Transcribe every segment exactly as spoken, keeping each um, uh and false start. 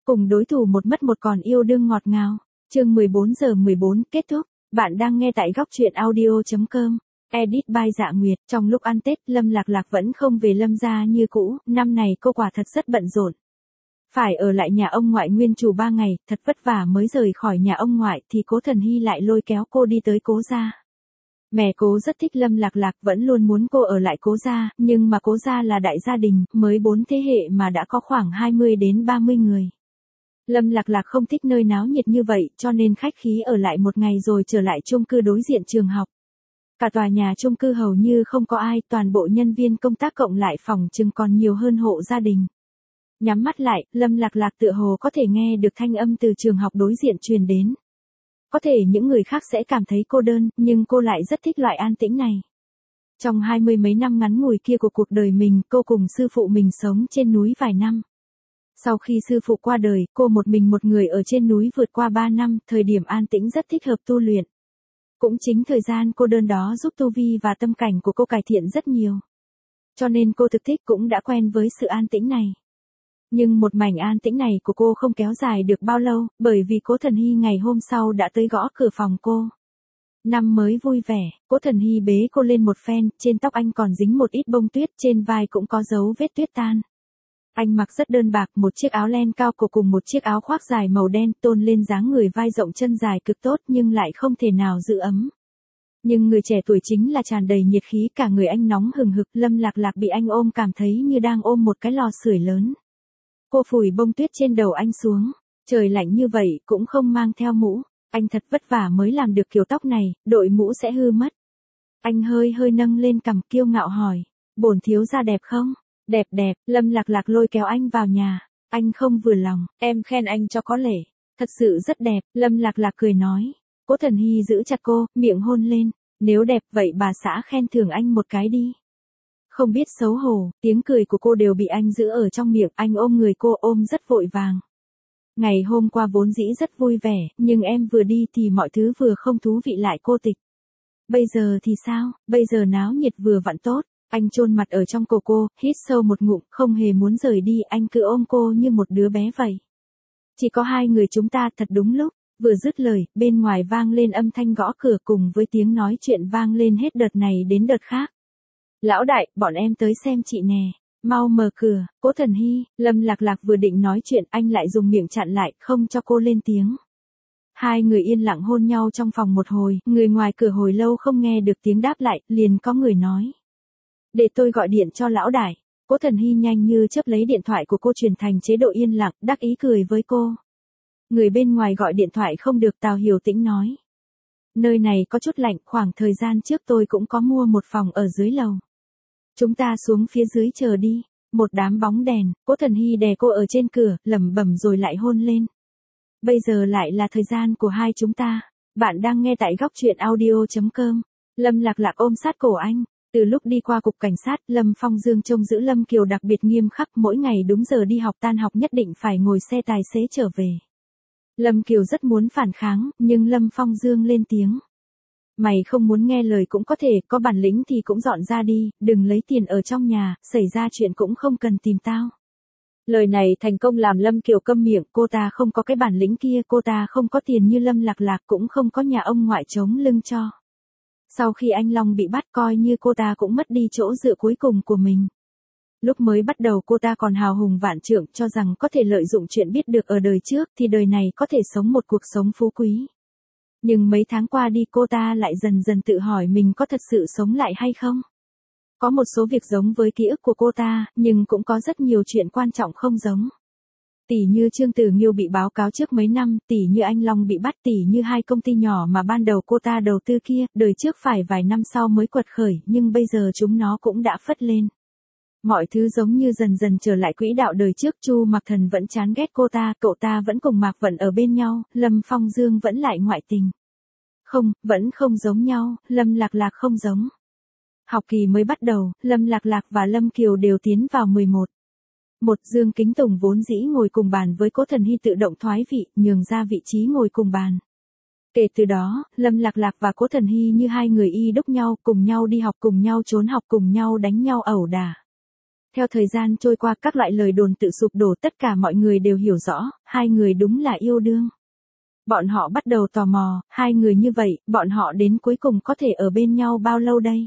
Cùng đối thủ một mất một còn yêu đương ngọt ngào. Chương mười bốn giờ mười bốn kết thúc. Bạn đang nghe tại góc truyện audio chấm com. Edit by Dạ Nguyệt. Trong lúc ăn Tết, Lâm Lạc Lạc vẫn không về Lâm gia như cũ, năm này cô quả thật rất bận rộn. Phải ở lại nhà ông ngoại nguyên chủ ba ngày, thật vất vả mới rời khỏi nhà ông ngoại thì Cố Thần Hy lại lôi kéo cô đi tới Cố gia. Mẹ Cố rất thích Lâm Lạc Lạc, vẫn luôn muốn cô ở lại Cố gia, nhưng mà Cố gia là đại gia đình, mới bốn thế hệ mà đã có khoảng hai mươi đến ba mươi người. Lâm Lạc Lạc không thích nơi náo nhiệt như vậy, cho nên khách khí ở lại một ngày rồi trở lại chung cư đối diện trường học. Cả tòa nhà chung cư hầu như không có ai, toàn bộ nhân viên công tác cộng lại phòng chừng còn nhiều hơn hộ gia đình. Nhắm mắt lại, Lâm Lạc Lạc tựa hồ có thể nghe được thanh âm từ trường học đối diện truyền đến. Có thể những người khác sẽ cảm thấy cô đơn, nhưng cô lại rất thích loại an tĩnh này. Trong hai mươi mấy năm ngắn ngủi kia của cuộc đời mình, cô cùng sư phụ mình sống trên núi vài năm. Sau khi sư phụ qua đời, cô một mình một người ở trên núi vượt qua ba năm, thời điểm an tĩnh rất thích hợp tu luyện. Cũng chính thời gian cô đơn đó giúp tu vi và tâm cảnh của cô cải thiện rất nhiều. Cho nên cô thực thích cũng đã quen với sự an tĩnh này. Nhưng một mảnh an tĩnh này của cô không kéo dài được bao lâu, bởi vì Cố Thần Hy ngày hôm sau đã tới gõ cửa phòng cô. Năm mới vui vẻ, Cố Thần Hy bế cô lên một phen, trên tóc anh còn dính một ít bông tuyết, trên vai cũng có dấu vết tuyết tan. Anh mặc rất đơn bạc, một chiếc áo len cao cổ cùng một chiếc áo khoác dài màu đen, tôn lên dáng người vai rộng chân dài cực tốt nhưng lại không thể nào giữ ấm. Nhưng người trẻ tuổi chính là tràn đầy nhiệt khí, cả người anh nóng hừng hực, Lâm Lạc Lạc bị anh ôm cảm thấy như đang ôm một cái lò sưởi lớn. Cô phủi bông tuyết trên đầu anh xuống, trời lạnh như vậy cũng không mang theo mũ, anh thật vất vả mới làm được kiểu tóc này, đội mũ sẽ hư mất. Anh hơi hơi nâng lên cằm kiêu ngạo hỏi, bổn thiếu gia đẹp không? Đẹp đẹp, Lâm Lạc Lạc lôi kéo anh vào nhà, anh không vừa lòng, em khen anh cho có lễ, thật sự rất đẹp, Lâm Lạc Lạc cười nói. Cố Thần Hy giữ chặt cô, miệng hôn lên, nếu đẹp vậy bà xã khen thưởng anh một cái đi. Không biết xấu hổ, tiếng cười của cô đều bị anh giữ ở trong miệng, anh ôm người cô ôm rất vội vàng. Ngày hôm qua vốn dĩ rất vui vẻ, nhưng em vừa đi thì mọi thứ vừa không thú vị lại cô tịch. Bây giờ thì sao, bây giờ náo nhiệt vừa vặn tốt. Anh chôn mặt ở trong cổ cô, hít sâu một ngụm, không hề muốn rời đi, anh cứ ôm cô như một đứa bé vậy. Chỉ có hai người chúng ta, thật đúng lúc. Vừa dứt lời, bên ngoài vang lên âm thanh gõ cửa cùng với tiếng nói chuyện vang lên hết đợt này đến đợt khác. Lão đại, bọn em tới xem chị nè. Mau mở cửa. Cố Thần Hy, Lâm Lạc Lạc vừa định nói chuyện, anh lại dùng miệng chặn lại, không cho cô lên tiếng. Hai người yên lặng hôn nhau trong phòng một hồi, người ngoài cửa hồi lâu không nghe được tiếng đáp lại, liền có người nói. Để tôi gọi điện cho lão đại. Cố Thần Hy nhanh như chớp lấy điện thoại của cô truyền thành chế độ yên lặng, đắc ý cười với cô. Người bên ngoài gọi điện thoại không được, Tào Hiểu Tĩnh nói. Nơi này có chút lạnh, khoảng thời gian trước tôi cũng có mua một phòng ở dưới lầu. Chúng ta xuống phía dưới chờ đi. Một đám bóng đèn, Cố Thần Hy đè cô ở trên cửa, lẩm bẩm rồi lại hôn lên. Bây giờ lại là thời gian của hai chúng ta. Bạn đang nghe tại góc truyện audio chấm com. Lâm Lạc Lạc ôm sát cổ anh. Từ lúc đi qua cục cảnh sát, Lâm Phong Dương trông giữ Lâm Kiều đặc biệt nghiêm khắc, mỗi ngày đúng giờ đi học, tan học nhất định phải ngồi xe tài xế trở về. Lâm Kiều rất muốn phản kháng, nhưng Lâm Phong Dương lên tiếng. Mày không muốn nghe lời cũng có thể, có bản lĩnh thì cũng dọn ra đi, đừng lấy tiền ở trong nhà, xảy ra chuyện cũng không cần tìm tao. Lời này thành công làm Lâm Kiều câm miệng, cô ta không có cái bản lĩnh kia, cô ta không có tiền như Lâm Lạc Lạc, cũng không có nhà ông ngoại chống lưng cho. Sau khi anh Long bị bắt, coi như cô ta cũng mất đi chỗ dựa cuối cùng của mình. Lúc mới bắt đầu cô ta còn hào hùng vạn trượng, cho rằng có thể lợi dụng chuyện biết được ở đời trước thì đời này có thể sống một cuộc sống phú quý. Nhưng mấy tháng qua đi cô ta lại dần dần tự hỏi mình có thật sự sống lại hay không. Có một số việc giống với ký ức của cô ta, nhưng cũng có rất nhiều chuyện quan trọng không giống. Tỷ như Trương Tử Nghiêu bị báo cáo trước mấy năm, tỷ như anh Long bị bắt, tỷ như hai công ty nhỏ mà ban đầu cô ta đầu tư kia, đời trước phải vài năm sau mới quật khởi, nhưng bây giờ chúng nó cũng đã phất lên. Mọi thứ giống như dần dần trở lại quỹ đạo đời trước, Chu Mặc Thần vẫn chán ghét cô ta, cậu ta vẫn cùng Mạc Vận ở bên nhau, Lâm Phong Dương vẫn lại ngoại tình. Không, vẫn không giống nhau, Lâm Lạc Lạc không giống. Học kỳ mới bắt đầu, Lâm Lạc Lạc và Lâm Kiều đều tiến vào mười một. Một Dương Kính Tùng vốn dĩ ngồi cùng bàn với Cố Thần Hy tự động thoái vị, nhường ra vị trí ngồi cùng bàn. Kể từ đó, Lâm Lạc Lạc và Cố Thần Hy như hai người y đúc nhau, cùng nhau đi học, cùng nhau trốn học, cùng nhau đánh nhau ẩu đả. Theo thời gian trôi qua, các loại lời đồn tự sụp đổ, tất cả mọi người đều hiểu rõ, hai người đúng là yêu đương. Bọn họ bắt đầu tò mò, hai người như vậy, bọn họ đến cuối cùng có thể ở bên nhau bao lâu đây?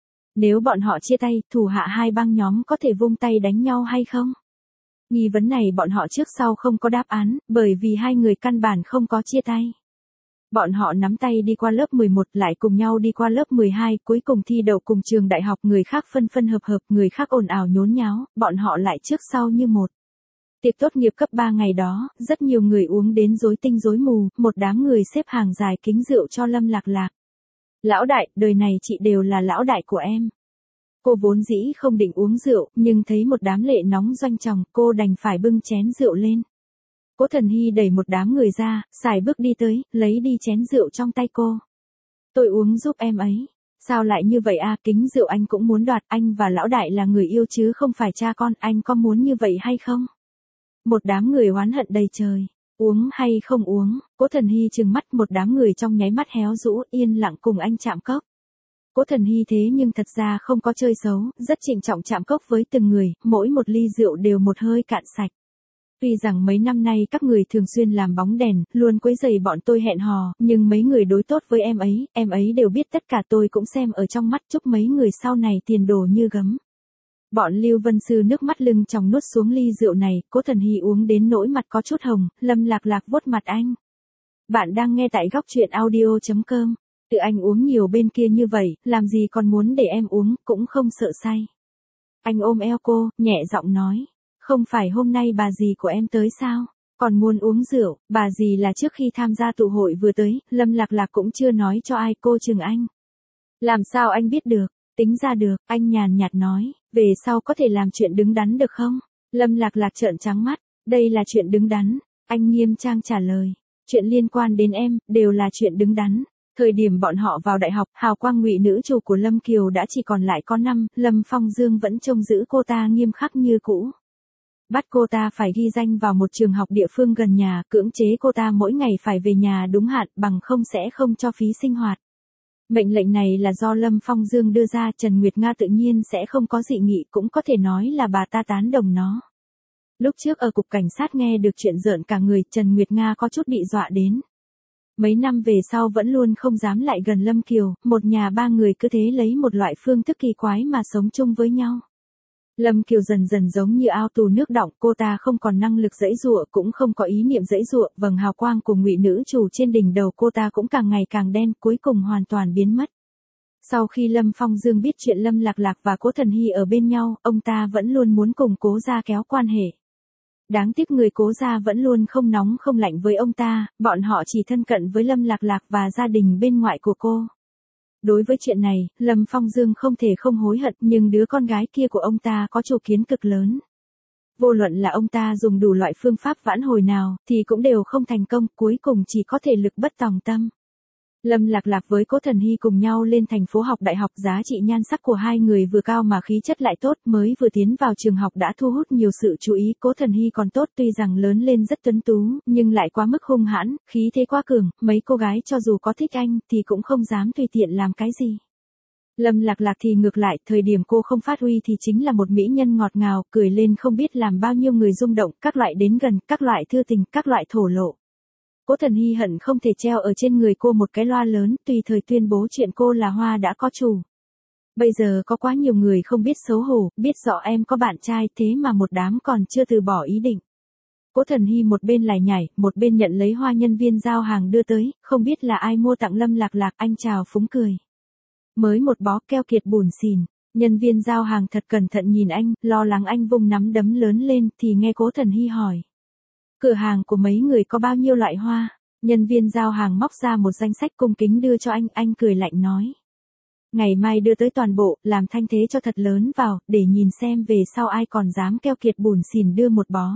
Nếu bọn họ chia tay, thủ hạ hai băng nhóm có thể vung tay đánh nhau hay không? Nghi vấn này bọn họ trước sau không có đáp án, bởi vì hai người căn bản không có chia tay. Bọn họ nắm tay đi qua lớp mười một, lại cùng nhau đi qua lớp mười hai, cuối cùng thi đậu cùng trường đại học, người khác phân phân hợp hợp, người khác ồn ào nhốn nháo, bọn họ lại trước sau như một. Tiệc tốt nghiệp cấp ba ngày đó, rất nhiều người uống đến rối tinh rối mù, một đám người xếp hàng dài kính rượu cho Lâm Lạc Lạc. Lão đại, đời này chị đều là lão đại của em. Cô vốn dĩ không định uống rượu, nhưng thấy một đám lệ nóng doanh tròng, cô đành phải bưng chén rượu lên. Cố Thần Hy đẩy một đám người ra, xài bước đi tới, lấy đi chén rượu trong tay cô. Tôi uống giúp em ấy. Sao lại như vậy à, kính rượu anh cũng muốn đoạt, anh và lão đại là người yêu chứ không phải cha con, anh có muốn như vậy hay không? Một đám người oán hận đầy trời. Uống hay không uống, Cố Thần Hy trừng mắt, một đám người trong nháy mắt héo rũ, yên lặng cùng anh chạm cốc. Cố Thần Hy thế nhưng thật ra không có chơi xấu, rất trịnh trọng chạm cốc với từng người, mỗi một ly rượu đều một hơi cạn sạch. Tuy rằng mấy năm nay các người thường xuyên làm bóng đèn, luôn quấy rầy bọn tôi hẹn hò, nhưng mấy người đối tốt với em ấy, em ấy đều biết tất cả, tôi cũng xem ở trong mắt, chúc mấy người sau này tiền đồ như gấm. Bọn Lưu Vân Sư nước mắt lưng tròng nuốt xuống ly rượu này, Cố Thần Hy uống đến nỗi mặt có chút hồng, Lâm Lạc Lạc vuốt mặt anh. Bạn đang nghe tại góc truyện audio chấm com. Tự anh uống nhiều bên kia như vậy, làm gì còn muốn để em uống, cũng không sợ say. Anh ôm eo cô, nhẹ giọng nói. Không phải hôm nay bà dì của em tới sao? Còn muốn uống rượu, bà dì là trước khi tham gia tụ hội vừa tới, Lâm Lạc Lạc cũng chưa nói cho ai, cô chừng anh. Làm sao anh biết được? Tính ra được, anh nhàn nhạt nói, về sau có thể làm chuyện đứng đắn được không? Lâm Lạc Lạc trợn trắng mắt, đây là chuyện đứng đắn. Anh nghiêm trang trả lời, chuyện liên quan đến em, đều là chuyện đứng đắn. Thời điểm bọn họ vào đại học, hào quang ngụy nữ chủ của Lâm Kiều đã chỉ còn lại có năm, Lâm Phong Dương vẫn trông giữ cô ta nghiêm khắc như cũ. Bắt cô ta phải ghi danh vào một trường học địa phương gần nhà, cưỡng chế cô ta mỗi ngày phải về nhà đúng hạn, bằng không sẽ không cho phí sinh hoạt. Mệnh lệnh này là do Lâm Phong Dương đưa ra, Trần Nguyệt Nga tự nhiên sẽ không có dị nghị, cũng có thể nói là bà ta tán đồng nó. Lúc trước ở cục cảnh sát nghe được chuyện rợn cả người, Trần Nguyệt Nga có chút bị dọa đến. Mấy năm về sau vẫn luôn không dám lại gần Lâm Kiều, một nhà ba người cứ thế lấy một loại phương thức kỳ quái mà sống chung với nhau. Lâm Kiều dần dần giống như ao tù nước đọng, cô ta không còn năng lực giãy giụa, cũng không có ý niệm giãy giụa, vầng hào quang của ngụy nữ chủ trên đỉnh đầu cô ta cũng càng ngày càng đen, cuối cùng hoàn toàn biến mất. Sau khi Lâm Phong Dương biết chuyện Lâm Lạc Lạc và Cố Thần Hy ở bên nhau, ông ta vẫn luôn muốn cùng Cố gia kéo quan hệ. Đáng tiếc người Cố gia vẫn luôn không nóng không lạnh với ông ta, bọn họ chỉ thân cận với Lâm Lạc Lạc và gia đình bên ngoại của cô. Đối với chuyện này, Lâm Phong Dương không thể không hối hận, nhưng đứa con gái kia của ông ta có chủ kiến cực lớn. Vô luận là ông ta dùng đủ loại phương pháp vãn hồi nào, thì cũng đều không thành công, cuối cùng chỉ có thể lực bất tòng tâm. Lâm Lạc Lạc với Cố Thần Hy cùng nhau lên thành phố học đại học, giá trị nhan sắc của hai người vừa cao mà khí chất lại tốt, mới vừa tiến vào trường học đã thu hút nhiều sự chú ý. Cố Thần Hy còn tốt, tuy rằng lớn lên rất tuấn tú, nhưng lại quá mức hung hãn, khí thế quá cường, mấy cô gái cho dù có thích anh thì cũng không dám tùy tiện làm cái gì. Lâm Lạc Lạc thì ngược lại, thời điểm cô không phát huy thì chính là một mỹ nhân ngọt ngào, cười lên không biết làm bao nhiêu người rung động, các loại đến gần, các loại thư tình, các loại thổ lộ. Cố Thần Hy hận không thể treo ở trên người cô một cái loa lớn, tùy thời tuyên bố chuyện cô là hoa đã có chủ. Bây giờ có quá nhiều người không biết xấu hổ, biết rõ em có bạn trai, thế mà một đám còn chưa từ bỏ ý định. Cố Thần Hy một bên lải nhải, một bên nhận lấy hoa nhân viên giao hàng đưa tới, không biết là ai mua tặng Lâm Lạc Lạc, anh chào phúng cười. Mới một bó keo kiệt bủn xỉn, nhân viên giao hàng thật cẩn thận nhìn anh, lo lắng anh vung nắm đấm lớn lên, thì nghe Cố Thần Hy hỏi. Cửa hàng của mấy người có bao nhiêu loại hoa? Nhân viên giao hàng móc ra một danh sách cung kính đưa cho anh, anh cười lạnh nói. Ngày mai đưa tới toàn bộ, làm thanh thế cho thật lớn vào, để nhìn xem về sau ai còn dám keo kiệt bủn xỉn đưa một bó.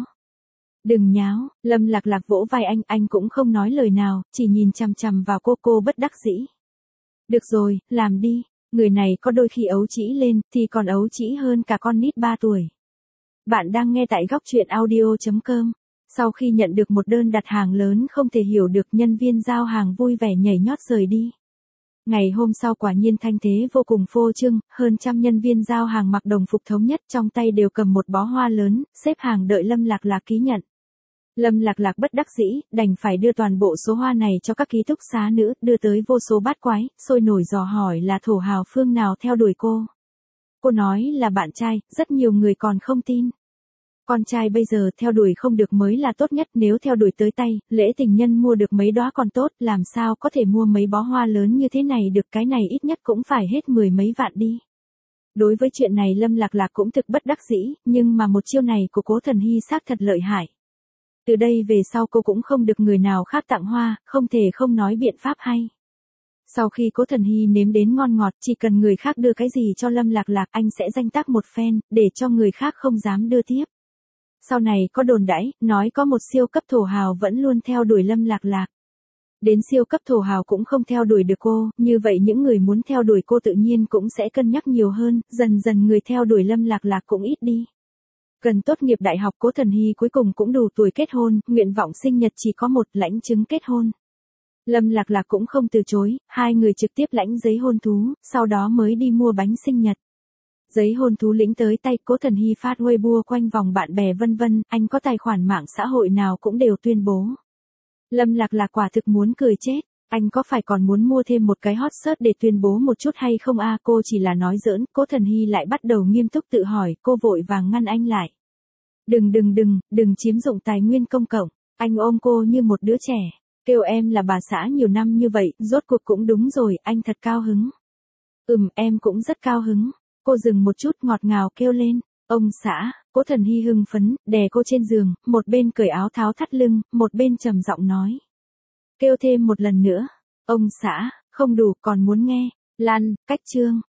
Đừng nháo, Lâm Lạc Lạc vỗ vai anh, anh cũng không nói lời nào, chỉ nhìn chằm chằm vào cô, cô bất đắc dĩ. Được rồi, làm đi, người này có đôi khi ấu trĩ lên, thì còn ấu trĩ hơn cả con nít ba tuổi. Bạn đang nghe tại góc truyện audio chấm com. Sau khi nhận được một đơn đặt hàng lớn không thể hiểu được, nhân viên giao hàng vui vẻ nhảy nhót rời đi. Ngày hôm sau quả nhiên thanh thế vô cùng phô trương, hơn trăm nhân viên giao hàng mặc đồng phục thống nhất trong tay đều cầm một bó hoa lớn, xếp hàng đợi Lâm Lạc Lạc ký nhận. Lâm Lạc Lạc bất đắc dĩ, đành phải đưa toàn bộ số hoa này cho các ký túc xá nữ, đưa tới vô số bát quái, sôi nổi dò hỏi là thổ hào phương nào theo đuổi cô. Cô nói là bạn trai, rất nhiều người còn không tin. Con trai bây giờ theo đuổi không được mới là tốt nhất, nếu theo đuổi tới tay, lễ tình nhân mua được mấy đóa còn tốt, làm sao có thể mua mấy bó hoa lớn như thế này được, cái này ít nhất cũng phải hết mười mấy vạn đi. Đối với chuyện này Lâm Lạc Lạc cũng thực bất đắc dĩ, nhưng mà một chiêu này của Cố Thần Hy xác thật lợi hại. Từ đây về sau cô cũng không được người nào khác tặng hoa, không thể không nói biện pháp hay. Sau khi Cố Thần Hy nếm đến ngon ngọt, chỉ cần người khác đưa cái gì cho Lâm Lạc Lạc anh sẽ danh tác một phen, để cho người khác không dám đưa tiếp. Sau này có đồn đãi, nói có một siêu cấp thổ hào vẫn luôn theo đuổi Lâm Lạc Lạc. Đến siêu cấp thổ hào cũng không theo đuổi được cô, như vậy những người muốn theo đuổi cô tự nhiên cũng sẽ cân nhắc nhiều hơn, dần dần người theo đuổi Lâm Lạc Lạc cũng ít đi. Gần tốt nghiệp đại học Cố Thần Hy cuối cùng cũng đủ tuổi kết hôn, nguyện vọng sinh nhật chỉ có một, lãnh chứng kết hôn. Lâm Lạc Lạc cũng không từ chối, hai người trực tiếp lãnh giấy hôn thú, sau đó mới đi mua bánh sinh nhật. Giấy hôn thú lĩnh tới tay, Cố Thần Hy phát Weibo quanh vòng bạn bè vân vân, anh có tài khoản mạng xã hội nào cũng đều tuyên bố. Lâm Lạc Lạc quả thực muốn cười chết, anh có phải còn muốn mua thêm một cái hot search để tuyên bố một chút hay không a? Cô chỉ là nói giỡn, Cố Thần Hy lại bắt đầu nghiêm túc tự hỏi, cô vội vàng ngăn anh lại. Đừng đừng đừng, đừng chiếm dụng tài nguyên công cộng, anh ôm cô như một đứa trẻ, kêu em là bà xã nhiều năm như vậy, rốt cuộc cũng đúng rồi, anh thật cao hứng. Ừm, em cũng rất cao hứng. Cô dừng một chút ngọt ngào kêu lên, ông xã. Cố Thần Hy hưng phấn, đè cô trên giường, một bên cởi áo tháo thắt lưng, một bên trầm giọng nói. Kêu thêm một lần nữa, ông xã, không đủ còn muốn nghe, Lan, cách chương.